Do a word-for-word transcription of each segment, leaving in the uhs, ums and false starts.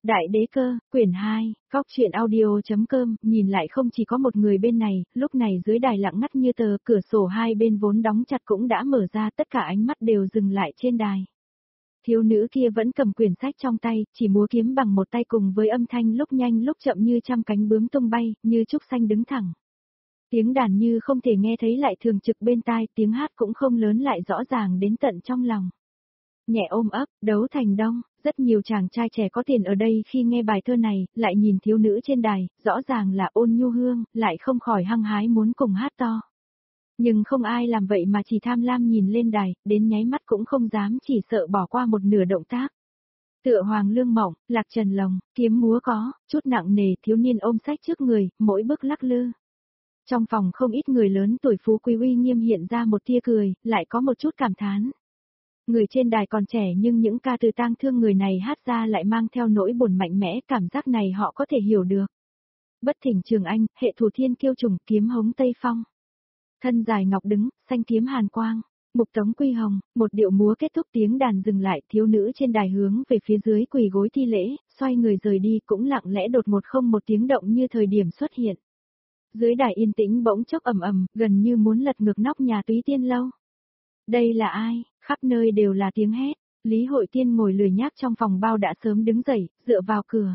Đại đế cơ, quyển hai, góc truyện audio.com, nhìn lại không chỉ có một người bên này, lúc này dưới đài lặng ngắt như tờ, cửa sổ hai bên vốn đóng chặt cũng đã mở ra, tất cả ánh mắt đều dừng lại trên đài. Thiếu nữ kia vẫn cầm quyển sách trong tay, chỉ múa kiếm bằng một tay cùng với âm thanh lúc nhanh lúc chậm như trăm cánh bướm tung bay, như trúc xanh đứng thẳng. Tiếng đàn như không thể nghe thấy lại thường trực bên tai, tiếng hát cũng không lớn lại rõ ràng đến tận trong lòng. Nhẹ ôm ấp, đấu thành đông, rất nhiều chàng trai trẻ có tiền ở đây khi nghe bài thơ này, lại nhìn thiếu nữ trên đài, rõ ràng là Ôn Nhu Hương, lại không khỏi hăng hái muốn cùng hát to. Nhưng không ai làm vậy mà chỉ tham lam nhìn lên đài, đến nháy mắt cũng không dám, chỉ sợ bỏ qua một nửa động tác. Tựa Hoàng Lương Mộng, Lạc Trần Lồng, kiếm múa có, chút nặng nề, thiếu niên ôm sách trước người, mỗi bước lắc lư. Trong phòng không ít người lớn tuổi phú quý uy nghiêm hiện ra một tia cười, lại có một chút cảm thán. Người trên đài còn trẻ nhưng những ca từ tang thương người này hát ra lại mang theo nỗi buồn mạnh mẽ, cảm giác này họ có thể hiểu được. Bất thỉnh Trường Anh, hệ thủ thiên kiêu trùng, kiếm hống Tây Phong. Thân dài ngọc đứng, xanh kiếm hàn quang. Mục Tống Quy Hồng, một điệu múa kết thúc tiếng đàn dừng lại, thiếu nữ trên đài hướng về phía dưới quỳ gối thi lễ, xoay người rời đi cũng lặng lẽ đột một không một tiếng động như thời điểm xuất hiện. Dưới đài yên tĩnh bỗng chốc ầm ầm, gần như muốn lật ngược nóc nhà Túy Tiên lâu. Đây là ai? Khắp nơi đều là tiếng hét. Lý Hội Tiên ngồi lười nhác trong phòng bao đã sớm đứng dậy, dựa vào cửa.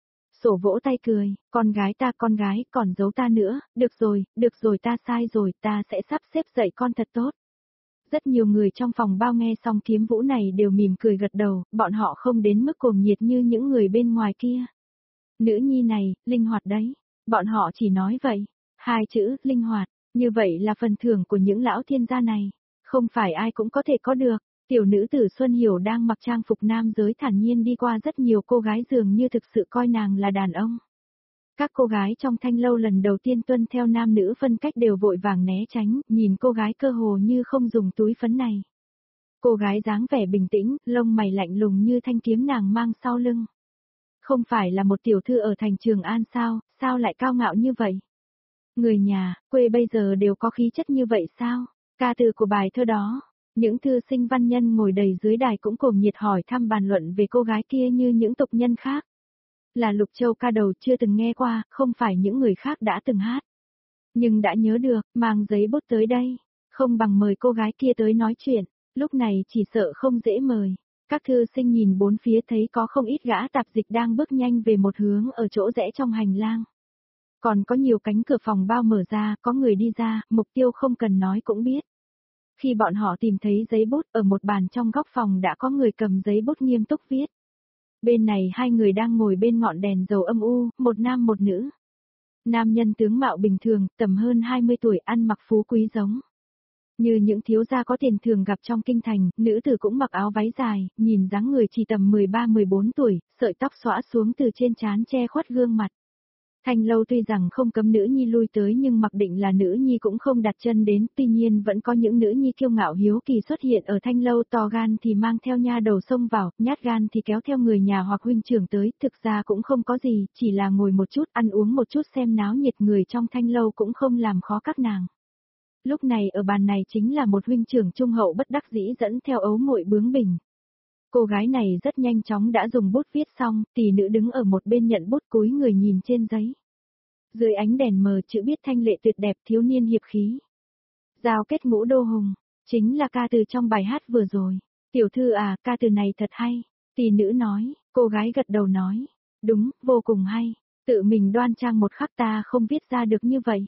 Sổ vỗ tay cười, con gái ta con gái, còn giấu ta nữa, được rồi, được rồi ta sai rồi, ta sẽ sắp xếp dạy con thật tốt. Rất nhiều người trong phòng bao nghe xong kiếm vũ này đều mỉm cười gật đầu, bọn họ không đến mức cuồng nhiệt như những người bên ngoài kia. Nữ nhi này, linh hoạt đấy. Bọn họ chỉ nói vậy. Hai chữ, linh hoạt, như vậy là phần thưởng của những lão thiên gia này. Không phải ai cũng có thể có được. Tiểu nữ tử Xuân Hiểu đang mặc trang phục nam giới thản nhiên đi qua rất nhiều cô gái dường như thực sự coi nàng là đàn ông. Các cô gái trong thanh lâu lần đầu tiên tuân theo nam nữ phân cách đều vội vàng né tránh, nhìn cô gái cơ hồ như không dùng túi phấn này. Cô gái dáng vẻ bình tĩnh, lông mày lạnh lùng như thanh kiếm nàng mang sau lưng. Không phải là một tiểu thư ở thành Trường An sao, sao lại cao ngạo như vậy? Người nhà, quê bây giờ đều có khí chất như vậy sao? Ca từ của bài thơ đó, những thư sinh văn nhân ngồi đầy dưới đài cũng cùng nhiệt hỏi thăm bàn luận về cô gái kia như những tục nhân khác. Là Lục Châu ca đầu chưa từng nghe qua, không phải những người khác đã từng hát. Nhưng đã nhớ được, mang giấy bút tới đây, không bằng mời cô gái kia tới nói chuyện, lúc này chỉ sợ không dễ mời. Các thư sinh nhìn bốn phía thấy có không ít gã tạp dịch đang bước nhanh về một hướng ở chỗ rẽ trong hành lang. Còn có nhiều cánh cửa phòng bao mở ra, có người đi ra, mục tiêu không cần nói cũng biết. Khi bọn họ tìm thấy giấy bút ở một bàn trong góc phòng đã có người cầm giấy bút nghiêm túc viết. Bên này hai người đang ngồi bên ngọn đèn dầu âm u, một nam một nữ. Nam nhân tướng mạo bình thường, tầm hơn hai mươi tuổi, ăn mặc phú quý giống như những thiếu gia có tiền thường gặp trong kinh thành, nữ tử cũng mặc áo váy dài, nhìn dáng người chỉ tầm mười ba mười bốn tuổi, sợi tóc xõa xuống từ trên trán che khuất gương mặt. Thanh lâu tuy rằng không cấm nữ nhi lui tới nhưng mặc định là nữ nhi cũng không đặt chân đến, tuy nhiên vẫn có những nữ nhi kiêu ngạo hiếu kỳ xuất hiện ở thanh lâu, to gan thì mang theo nha đầu xông vào, nhát gan thì kéo theo người nhà hoặc huynh trưởng tới, thực ra cũng không có gì, chỉ là ngồi một chút, ăn uống một chút xem náo nhiệt, người trong thanh lâu cũng không làm khó các nàng. Lúc này ở bàn này chính là một huynh trưởng trung hậu bất đắc dĩ dẫn theo ấu muội bướng bỉnh. Cô gái này rất nhanh chóng đã dùng bút viết xong, tỷ nữ đứng ở một bên nhận bút cúi người nhìn trên giấy. Dưới ánh đèn mờ chữ viết thanh lệ tuyệt đẹp, thiếu niên hiệp khí. Giao kết ngũ đô hùng, chính là ca từ trong bài hát vừa rồi. Tiểu thư à, ca từ này thật hay. Tỷ nữ nói, cô gái gật đầu nói. Đúng, vô cùng hay. Tự mình đoan trang một khắc ta không viết ra được như vậy.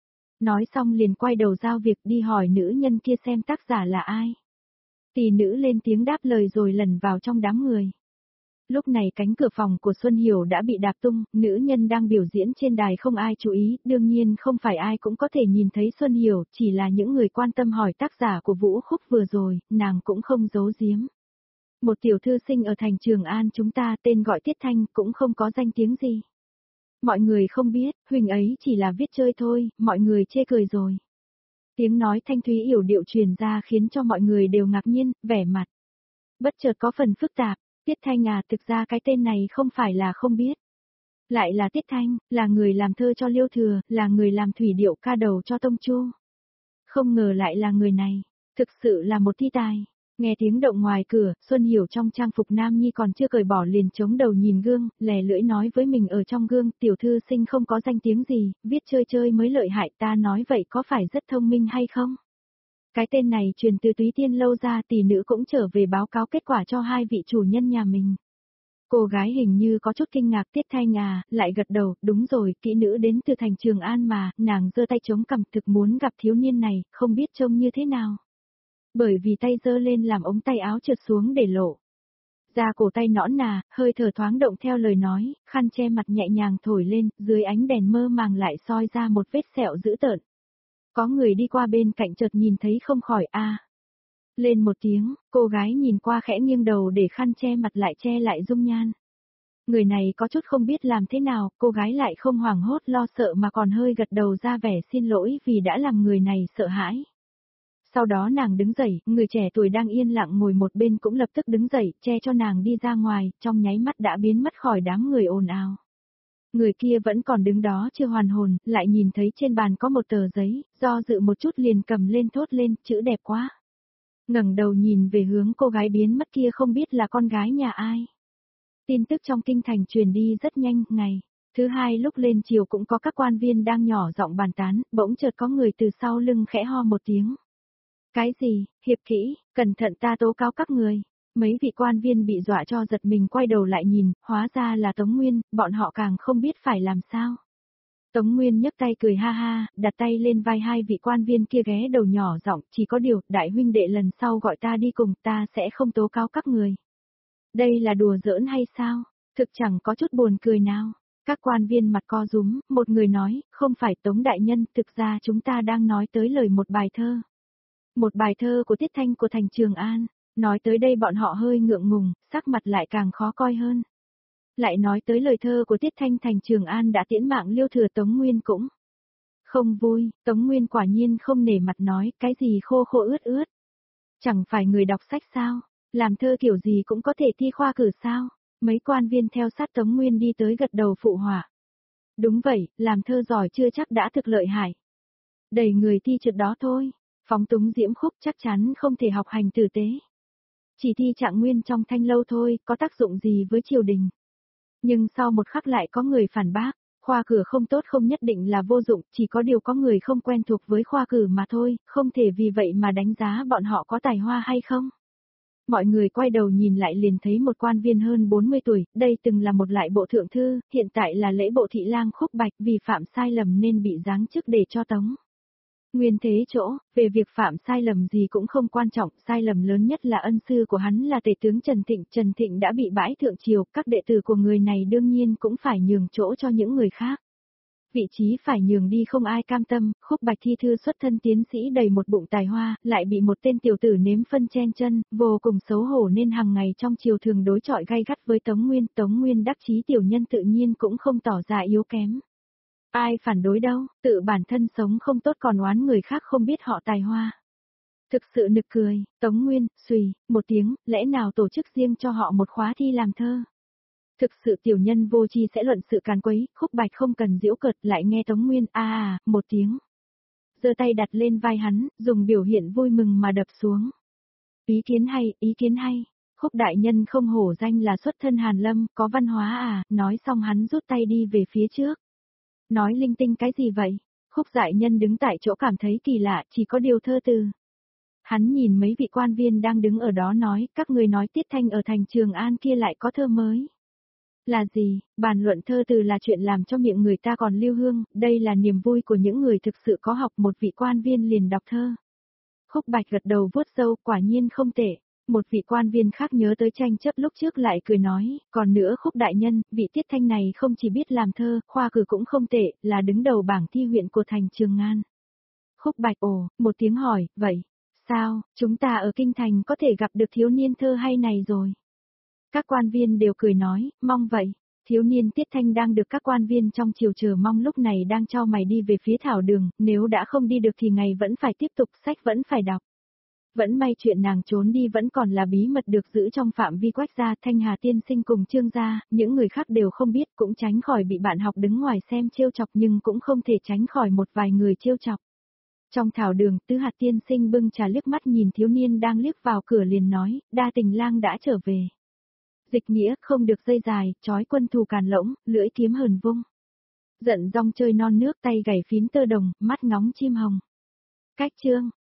Nói xong liền quay đầu giao việc đi hỏi nữ nhân kia xem tác giả là ai. Tỷ nữ lên tiếng đáp lời rồi lẩn vào trong đám người. Lúc này cánh cửa phòng của Xuân Hiểu đã bị đạp tung, nữ nhân đang biểu diễn trên đài không ai chú ý, đương nhiên không phải ai cũng có thể nhìn thấy Xuân Hiểu, chỉ là những người quan tâm hỏi tác giả của vũ khúc vừa rồi, nàng cũng không giấu giếm. Một tiểu thư sinh ở thành Trường An chúng ta tên gọi Tiết Thanh cũng không có danh tiếng gì. Mọi người không biết, huynh ấy chỉ là viết chơi thôi, mọi người chê cười rồi. Tiếng nói thanh thúy yểu điệu truyền ra khiến cho mọi người đều ngạc nhiên, vẻ mặt bất chợt có phần phức tạp. Tiết Thanh à, thực ra cái tên này không phải là không biết. Lại là Tiết Thanh, là người làm thơ cho Liêu Thừa, là người làm thủy điệu ca đầu cho Tông Chu. Không ngờ lại là người này, thực sự là một thi tài. Nghe tiếng động ngoài cửa, Xuân Hiểu trong trang phục nam nhi còn chưa cởi bỏ liền chống đầu nhìn gương, lè lưỡi nói với mình ở trong gương, tiểu thư sinh không có danh tiếng gì, viết chơi chơi mới lợi hại, ta nói vậy có phải rất thông minh hay không? Cái tên này truyền từ Túy Tiên lâu ra, tỷ nữ cũng trở về báo cáo kết quả cho hai vị chủ nhân nhà mình. Cô gái hình như có chút kinh ngạc, Tiết Thanh à, lại gật đầu, đúng rồi, kỹ nữ đến từ thành Trường An mà, nàng giơ tay chống cằm thực muốn gặp thiếu niên này, không biết trông như thế nào. Bởi vì tay giơ lên làm ống tay áo trượt xuống để lộ. Da cổ tay nõn nà, hơi thở thoáng động theo lời nói, khăn che mặt nhẹ nhàng thổi lên, dưới ánh đèn mơ màng lại soi ra một vết sẹo dữ tợn. Có người đi qua bên cạnh chợt nhìn thấy không khỏi a. Lên một tiếng, cô gái nhìn qua khẽ nghiêng đầu để khăn che mặt lại che lại dung nhan. Người này có chút không biết làm thế nào, cô gái lại không hoảng hốt lo sợ mà còn hơi gật đầu ra vẻ xin lỗi vì đã làm người này sợ hãi. Sau đó nàng đứng dậy, người trẻ tuổi đang yên lặng ngồi một bên cũng lập tức đứng dậy, che cho nàng đi ra ngoài, trong nháy mắt đã biến mất khỏi đám người ồn ào. Người kia vẫn còn đứng đó chưa hoàn hồn, lại nhìn thấy trên bàn có một tờ giấy, do dự một chút liền cầm lên thốt lên, chữ đẹp quá. Ngẩng đầu nhìn về hướng cô gái biến mất kia không biết là con gái nhà ai. Tin tức trong kinh thành truyền đi rất nhanh, ngày thứ hai lúc lên chiều cũng có các quan viên đang nhỏ giọng bàn tán, bỗng chợt có người từ sau lưng khẽ ho một tiếng. Cái gì, hiệp kỹ, cẩn thận ta tố cáo các người. Mấy vị quan viên bị dọa cho giật mình quay đầu lại nhìn, hóa ra là Tống Nguyên, bọn họ càng không biết phải làm sao. Tống Nguyên nhấc tay cười ha ha, đặt tay lên vai hai vị quan viên kia ghé đầu nhỏ giọng, chỉ có điều, đại huynh đệ lần sau gọi ta đi cùng ta sẽ không tố cáo các người. Đây là đùa giỡn hay sao? Thực chẳng có chút buồn cười nào. Các quan viên mặt co rúm, một người nói, không phải Tống đại nhân, thực ra chúng ta đang nói tới lời một bài thơ. Một bài thơ của Tiết Thanh của thành Trường An. Nói tới đây bọn họ hơi ngượng ngùng, sắc mặt lại càng khó coi hơn. Lại nói tới lời thơ của Tiết Thanh thành Trường An đã tiễn mạng Liêu Thừa, Tống Nguyên cũng không vui, Tống Nguyên quả nhiên không nể mặt nói, cái gì khô khô ướt ướt. Chẳng phải người đọc sách sao, làm thơ kiểu gì cũng có thể thi khoa cử sao, mấy quan viên theo sát Tống Nguyên đi tới gật đầu phụ họa. Đúng vậy, làm thơ giỏi chưa chắc đã thực lợi hại. Đầy người thi trượt đó thôi, phóng túng diễm khúc chắc chắn không thể học hành tử tế. Chỉ thi trạng nguyên trong thanh lâu thôi, có tác dụng gì với triều đình. Nhưng sau một khắc lại có người phản bác, khoa cử không tốt không nhất định là vô dụng, chỉ có điều có người không quen thuộc với khoa cử mà thôi, không thể vì vậy mà đánh giá bọn họ có tài hoa hay không. Mọi người quay đầu nhìn lại liền thấy một quan viên hơn bốn mươi tuổi, đây từng là một lại bộ thượng thư, hiện tại là lễ bộ thị lang Khúc Bạch, vì phạm sai lầm nên bị giáng chức để cho tống. Nguyên thế chỗ, về việc phạm sai lầm gì cũng không quan trọng, sai lầm lớn nhất là ân sư của hắn là tể tướng Trần Thịnh. Trần Thịnh đã bị bãi thượng triều, các đệ tử của người này đương nhiên cũng phải nhường chỗ cho những người khác. Vị trí phải nhường đi không ai cam tâm, Khúc Bạch thi thư xuất thân tiến sĩ đầy một bụng tài hoa, lại bị một tên tiểu tử nếm phân chen chân, vô cùng xấu hổ nên hàng ngày trong triều thường đối chọi gay gắt với Tống Nguyên. Tống Nguyên đắc chí tiểu nhân tự nhiên cũng không tỏ ra yếu kém. Ai phản đối đâu, tự bản thân sống không tốt còn oán người khác không biết họ tài hoa. Thực sự nực cười, Tống Nguyên, xùy, một tiếng, lẽ nào tổ chức riêng cho họ một khóa thi làm thơ. Thực sự tiểu nhân vô tri sẽ luận sự càn quấy, Khúc Bạch không cần giễu cợt lại nghe Tống Nguyên a à, một tiếng. Giơ tay đặt lên vai hắn, dùng biểu hiện vui mừng mà đập xuống. Ý kiến hay, ý kiến hay, Khúc đại nhân không hổ danh là xuất thân Hàn Lâm, có văn hóa à, nói xong hắn rút tay đi về phía trước. Nói linh tinh cái gì vậy? Khúc dại nhân đứng tại chỗ cảm thấy kỳ lạ, chỉ có điều thơ từ. Hắn nhìn mấy vị quan viên đang đứng ở đó nói, các người nói Tiết Thanh ở thành Trường An kia lại có thơ mới. Là gì, bàn luận thơ từ là chuyện làm cho miệng người ta còn lưu hương, đây là niềm vui của những người thực sự có học. Một vị quan viên liền đọc thơ. Khúc Bạch gật đầu vuốt râu, quả nhiên không tệ. Một vị quan viên khác nhớ tới tranh chấp lúc trước lại cười nói, còn nữa Khúc đại nhân, vị Tiết Thanh này không chỉ biết làm thơ, khoa cử cũng không tệ, là đứng đầu bảng thi huyện của thành Trường An. Khúc Bạch ồ, một tiếng hỏi, vậy, sao, chúng ta ở kinh thành có thể gặp được thiếu niên thơ hay này rồi? Các quan viên đều cười nói, mong vậy. Thiếu niên Tiết Thanh đang được các quan viên trong triều chờ mong lúc này đang cho mày đi về phía thảo đường, nếu đã không đi được thì ngày vẫn phải tiếp tục, sách vẫn phải đọc. Vẫn may chuyện nàng trốn đi vẫn còn là bí mật được giữ trong phạm vi Quách gia, Thanh Hà tiên sinh cùng Trương gia, những người khác đều không biết, cũng tránh khỏi bị bạn học đứng ngoài xem trêu chọc nhưng cũng không thể tránh khỏi một vài người trêu chọc. Trong thảo đường, Tứ Hạt tiên sinh bưng trà liếc mắt nhìn thiếu niên đang liếc vào cửa liền nói, Đa Tình lang đã trở về. Dịch nghĩa, không được dây dài, trói quân thù càn lỗng, lưỡi kiếm hờn vung. Giận rong chơi non nước tay gảy phím tơ đồng, mắt ngóng chim hồng. Cách chương